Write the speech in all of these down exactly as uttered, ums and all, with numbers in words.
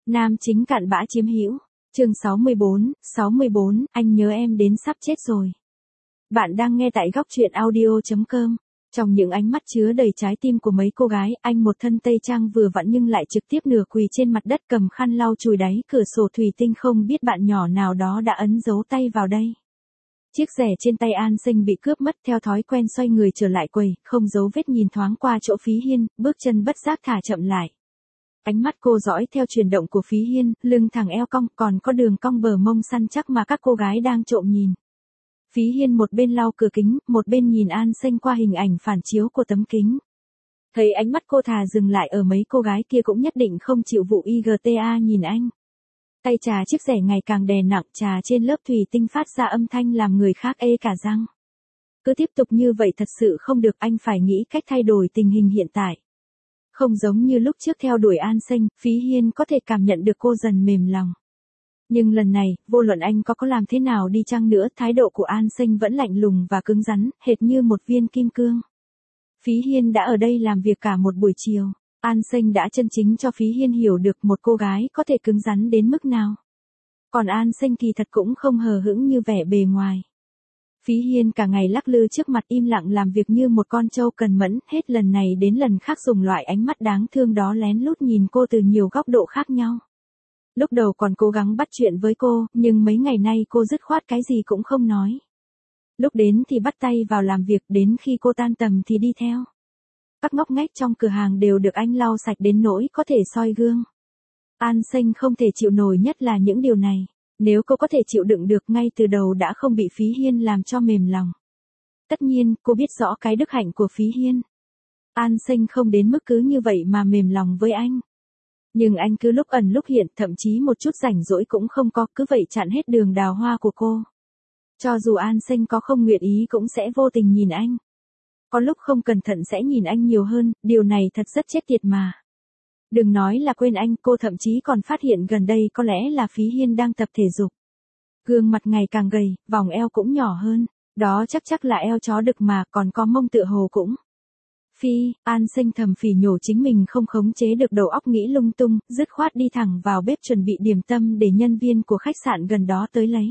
Nam chính cặn bã chiếm hữu. Chương sáu mươi bốn, sáu mươi bốn, anh nhớ em đến sắp chết rồi. Bạn đang nghe tại góc truyện audio chấm com. Trong những ánh mắt chứa đầy trái tim của mấy cô gái, anh một thân tây trang vừa vặn nhưng lại trực tiếp nửa quỳ trên mặt đất cầm khăn lau chùi đáy cửa sổ thủy tinh, không biết bạn nhỏ nào đó đã ấn dấu tay vào đây. Chiếc rẻ trên tay An Sinh bị cướp mất, theo thói quen xoay người trở lại quầy, không giấu vết nhìn thoáng qua chỗ Phí Hiên, bước chân bất giác thả chậm lại. Ánh mắt cô dõi theo chuyển động của Phí Hiên, lưng thẳng eo cong, còn có đường cong bờ mông săn chắc mà các cô gái đang trộm nhìn. Phí Hiên một bên lau cửa kính, một bên nhìn An Sinh qua hình ảnh phản chiếu của tấm kính. Thấy ánh mắt cô thà dừng lại ở mấy cô gái kia cũng nhất định không chịu vụ i giê tê a nhìn anh. Tay trà chiếc rẻ ngày càng đè nặng, trà trên lớp thủy tinh phát ra âm thanh làm người khác ê cả răng. Cứ tiếp tục như vậy thật sự không được, anh phải nghĩ cách thay đổi tình hình hiện tại. Không giống như lúc trước theo đuổi An Sinh, Phí Hiên có thể cảm nhận được cô dần mềm lòng. Nhưng lần này, vô luận anh có có làm thế nào đi chăng nữa, thái độ của An Sinh vẫn lạnh lùng và cứng rắn, hệt như một viên kim cương. Phí Hiên đã ở đây làm việc cả một buổi chiều. An Sinh đã chân chính cho Phí Hiên hiểu được một cô gái có thể cứng rắn đến mức nào. Còn An Sinh kỳ thật cũng không hờ hững như vẻ bề ngoài. Phí Hiên cả ngày lắc lư trước mặt im lặng làm việc như một con trâu cần mẫn, hết lần này đến lần khác dùng loại ánh mắt đáng thương đó lén lút nhìn cô từ nhiều góc độ khác nhau. Lúc đầu còn cố gắng bắt chuyện với cô, nhưng mấy ngày nay cô dứt khoát cái gì cũng không nói. Lúc đến thì bắt tay vào làm việc, đến khi cô tan tầm thì đi theo. Các ngóc ngách trong cửa hàng đều được anh lau sạch đến nỗi có thể soi gương. An Sinh không thể chịu nổi nhất là những điều này. Nếu cô có thể chịu đựng được ngay từ đầu đã không bị Phí Hiên làm cho mềm lòng. Tất nhiên, cô biết rõ cái đức hạnh của Phí Hiên. An Sinh không đến mức cứ như vậy mà mềm lòng với anh. Nhưng anh cứ lúc ẩn lúc hiện, thậm chí một chút rảnh rỗi cũng không có, cứ vậy chặn hết đường đào hoa của cô. Cho dù An Sinh có không nguyện ý cũng sẽ vô tình nhìn anh. Có lúc không cẩn thận sẽ nhìn anh nhiều hơn, điều này thật rất chết tiệt mà. Đừng nói là quên anh, cô thậm chí còn phát hiện gần đây có lẽ là Phí Hiên đang tập thể dục. Gương mặt ngày càng gầy, vòng eo cũng nhỏ hơn, đó chắc chắc là eo chó đực mà, còn có mông tựa hồ cũng. Phi, An Sinh thầm phỉ nhổ chính mình không khống chế được đầu óc nghĩ lung tung, dứt khoát đi thẳng vào bếp chuẩn bị điểm tâm để nhân viên của khách sạn gần đó tới lấy.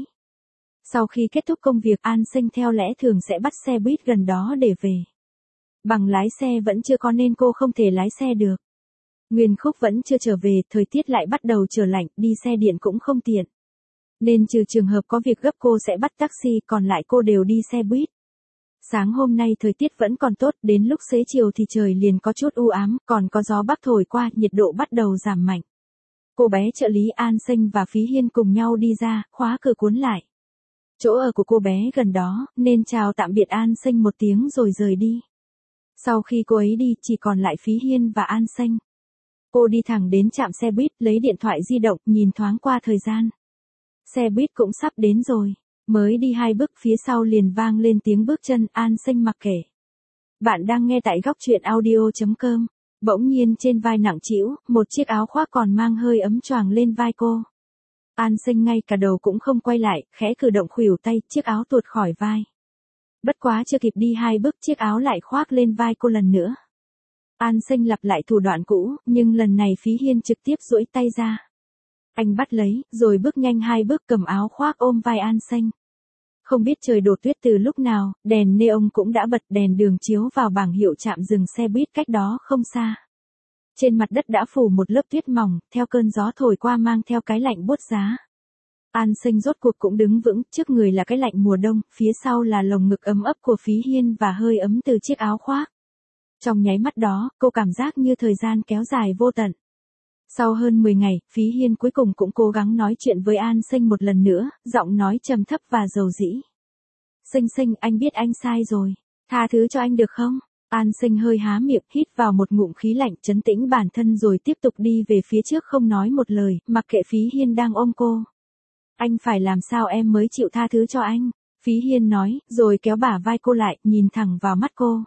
Sau khi kết thúc công việc, An Sinh theo lẽ thường sẽ bắt xe buýt gần đó để về. Bằng lái xe vẫn chưa có nên cô không thể lái xe được. Nguyên Khúc vẫn chưa trở về, thời tiết lại bắt đầu trở lạnh, đi xe điện cũng không tiện. Nên trừ trường hợp có việc gấp cô sẽ bắt taxi, còn lại cô đều đi xe buýt. Sáng hôm nay thời tiết vẫn còn tốt, đến lúc xế chiều thì trời liền có chút u ám, còn có gió bắc thổi qua, nhiệt độ bắt đầu giảm mạnh. Cô bé trợ lý An Sinh và Phí Hiên cùng nhau đi ra, khóa cửa cuốn lại. Chỗ ở của cô bé gần đó, nên chào tạm biệt An Sinh một tiếng rồi rời đi. Sau khi cô ấy đi, chỉ còn lại Phí Hiên và An Sinh. Cô đi thẳng đến trạm xe buýt, lấy điện thoại di động, nhìn thoáng qua thời gian. Xe buýt cũng sắp đến rồi. Mới đi hai bước phía sau liền vang lên tiếng bước chân, An Sinh mặc kệ. Bạn đang nghe tại góc truyện audio chấm com. Bỗng nhiên trên vai nặng trĩu, một chiếc áo khoác còn mang hơi ấm choàng lên vai cô. An Sinh ngay cả đầu cũng không quay lại, khẽ cử động khuỷu tay, chiếc áo tuột khỏi vai. Bất quá chưa kịp đi hai bước, chiếc áo lại khoác lên vai cô lần nữa. An Sinh lặp lại thủ đoạn cũ, nhưng lần này Phí Hiên trực tiếp duỗi tay ra. Anh bắt lấy, rồi bước nhanh hai bước cầm áo khoác ôm vai An Sinh. Không biết trời đổ tuyết từ lúc nào, đèn neon cũng đã bật, đèn đường chiếu vào bảng hiệu trạm dừng xe buýt cách đó không xa. Trên mặt đất đã phủ một lớp tuyết mỏng, theo cơn gió thổi qua mang theo cái lạnh buốt giá. An Sinh rốt cuộc cũng đứng vững, trước người là cái lạnh mùa đông, phía sau là lồng ngực ấm ấp của Phí Hiên và hơi ấm từ chiếc áo khoác. Trong nháy mắt đó, cô cảm giác như thời gian kéo dài vô tận. Sau hơn mười ngày, Phí Hiên cuối cùng cũng cố gắng nói chuyện với An Sinh một lần nữa, giọng nói trầm thấp và dầu dĩ. Sinh Sinh, anh biết anh sai rồi. Tha thứ cho anh được không? An Sinh hơi há miệng, hít vào một ngụm khí lạnh, trấn tĩnh bản thân rồi tiếp tục đi về phía trước không nói một lời, mặc kệ Phí Hiên đang ôm cô. Anh phải làm sao em mới chịu tha thứ cho anh? Phí Hiên nói, rồi kéo bả vai cô lại, nhìn thẳng vào mắt cô.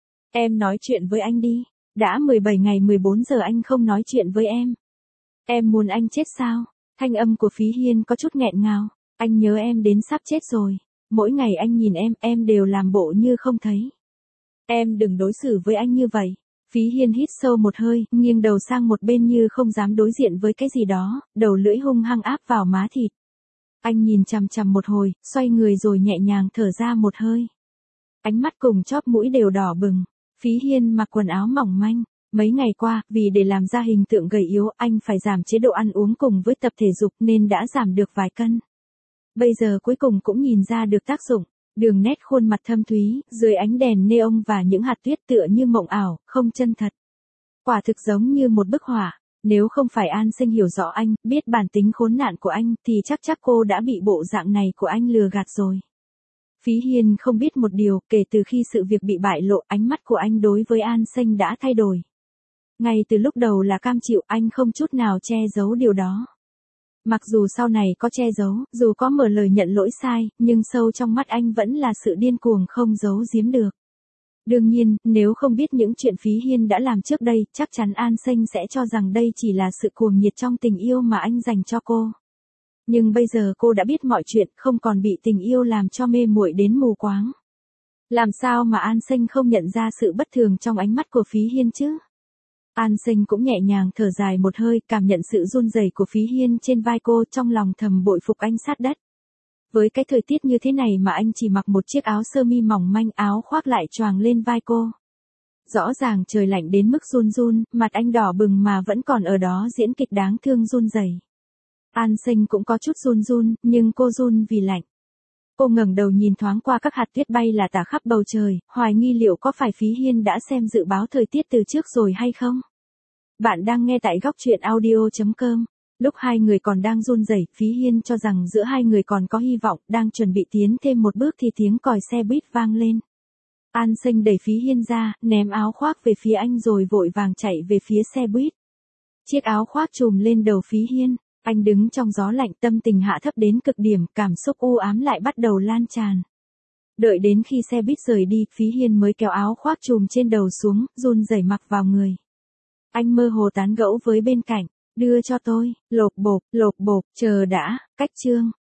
Em nói chuyện với anh đi. Đã mười bảy ngày mười bốn giờ anh không nói chuyện với em. Em muốn anh chết sao? Thanh âm của Phí Hiên có chút nghẹn ngào. Anh nhớ em đến sắp chết rồi. Mỗi ngày anh nhìn em, em đều làm bộ như không thấy. Em đừng đối xử với anh như vậy. Phí Hiên hít sâu một hơi, nghiêng đầu sang một bên như không dám đối diện với cái gì đó, đầu lưỡi hung hăng áp vào má thịt. Anh nhìn chằm chằm một hồi, xoay người rồi nhẹ nhàng thở ra một hơi. Ánh mắt cùng chóp mũi đều đỏ bừng. Phí Hiên mặc quần áo mỏng manh. Mấy ngày qua, vì để làm ra hình tượng gầy yếu, anh phải giảm chế độ ăn uống cùng với tập thể dục nên đã giảm được vài cân. Bây giờ cuối cùng cũng nhìn ra được tác dụng. Đường nét khuôn mặt thâm thúy, dưới ánh đèn neon và những hạt tuyết tựa như mộng ảo, không chân thật. Quả thực giống như một bức họa. Nếu không phải An Sinh hiểu rõ anh, biết bản tính khốn nạn của anh, thì chắc chắc cô đã bị bộ dạng này của anh lừa gạt rồi. Phí Hiên không biết một điều, kể từ khi sự việc bị bại lộ, ánh mắt của anh đối với An Sinh đã thay đổi. Ngay từ lúc đầu là cam chịu, anh không chút nào che giấu điều đó. Mặc dù sau này có che giấu, dù có mở lời nhận lỗi sai, nhưng sâu trong mắt anh vẫn là sự điên cuồng không giấu giếm được. Đương nhiên, nếu không biết những chuyện Phí Hiên đã làm trước đây, chắc chắn An Sinh sẽ cho rằng đây chỉ là sự cuồng nhiệt trong tình yêu mà anh dành cho cô. Nhưng bây giờ cô đã biết mọi chuyện, không còn bị tình yêu làm cho mê muội đến mù quáng. Làm sao mà An Sinh không nhận ra sự bất thường trong ánh mắt của Phí Hiên chứ? An Sinh cũng nhẹ nhàng thở dài một hơi, cảm nhận sự run rẩy của Phí Hiên trên vai cô, trong lòng thầm bội phục anh sát đất. Với cái thời tiết như thế này mà anh chỉ mặc một chiếc áo sơ mi mỏng manh, áo khoác lại choàng lên vai cô. Rõ ràng trời lạnh đến mức run run, mặt anh đỏ bừng mà vẫn còn ở đó diễn kịch đáng thương run rẩy. An Sinh cũng có chút run run, nhưng cô run vì lạnh. Cô ngẩng đầu nhìn thoáng qua các hạt tuyết bay là tả khắp bầu trời, hoài nghi liệu có phải Phí Hiên đã xem dự báo thời tiết từ trước rồi hay không? Bạn đang nghe tại góc truyện audio chấm com. Lúc hai người còn đang run rẩy, Phí Hiên cho rằng giữa hai người còn có hy vọng, đang chuẩn bị tiến thêm một bước thì tiếng còi xe buýt vang lên. An Sinh đẩy Phí Hiên ra, ném áo khoác về phía anh rồi vội vàng chạy về phía xe buýt. Chiếc áo khoác trùm lên đầu Phí Hiên, anh đứng trong gió lạnh, tâm tình hạ thấp đến cực điểm, cảm xúc u ám lại bắt đầu lan tràn. Đợi đến khi xe buýt rời đi, Phí Hiên mới kéo áo khoác trùm trên đầu xuống, run rẩy mặc vào người. Anh mơ hồ tán gẫu với bên cạnh, đưa cho tôi, lộp bộp, lộp bộp, chờ đã, cách chương.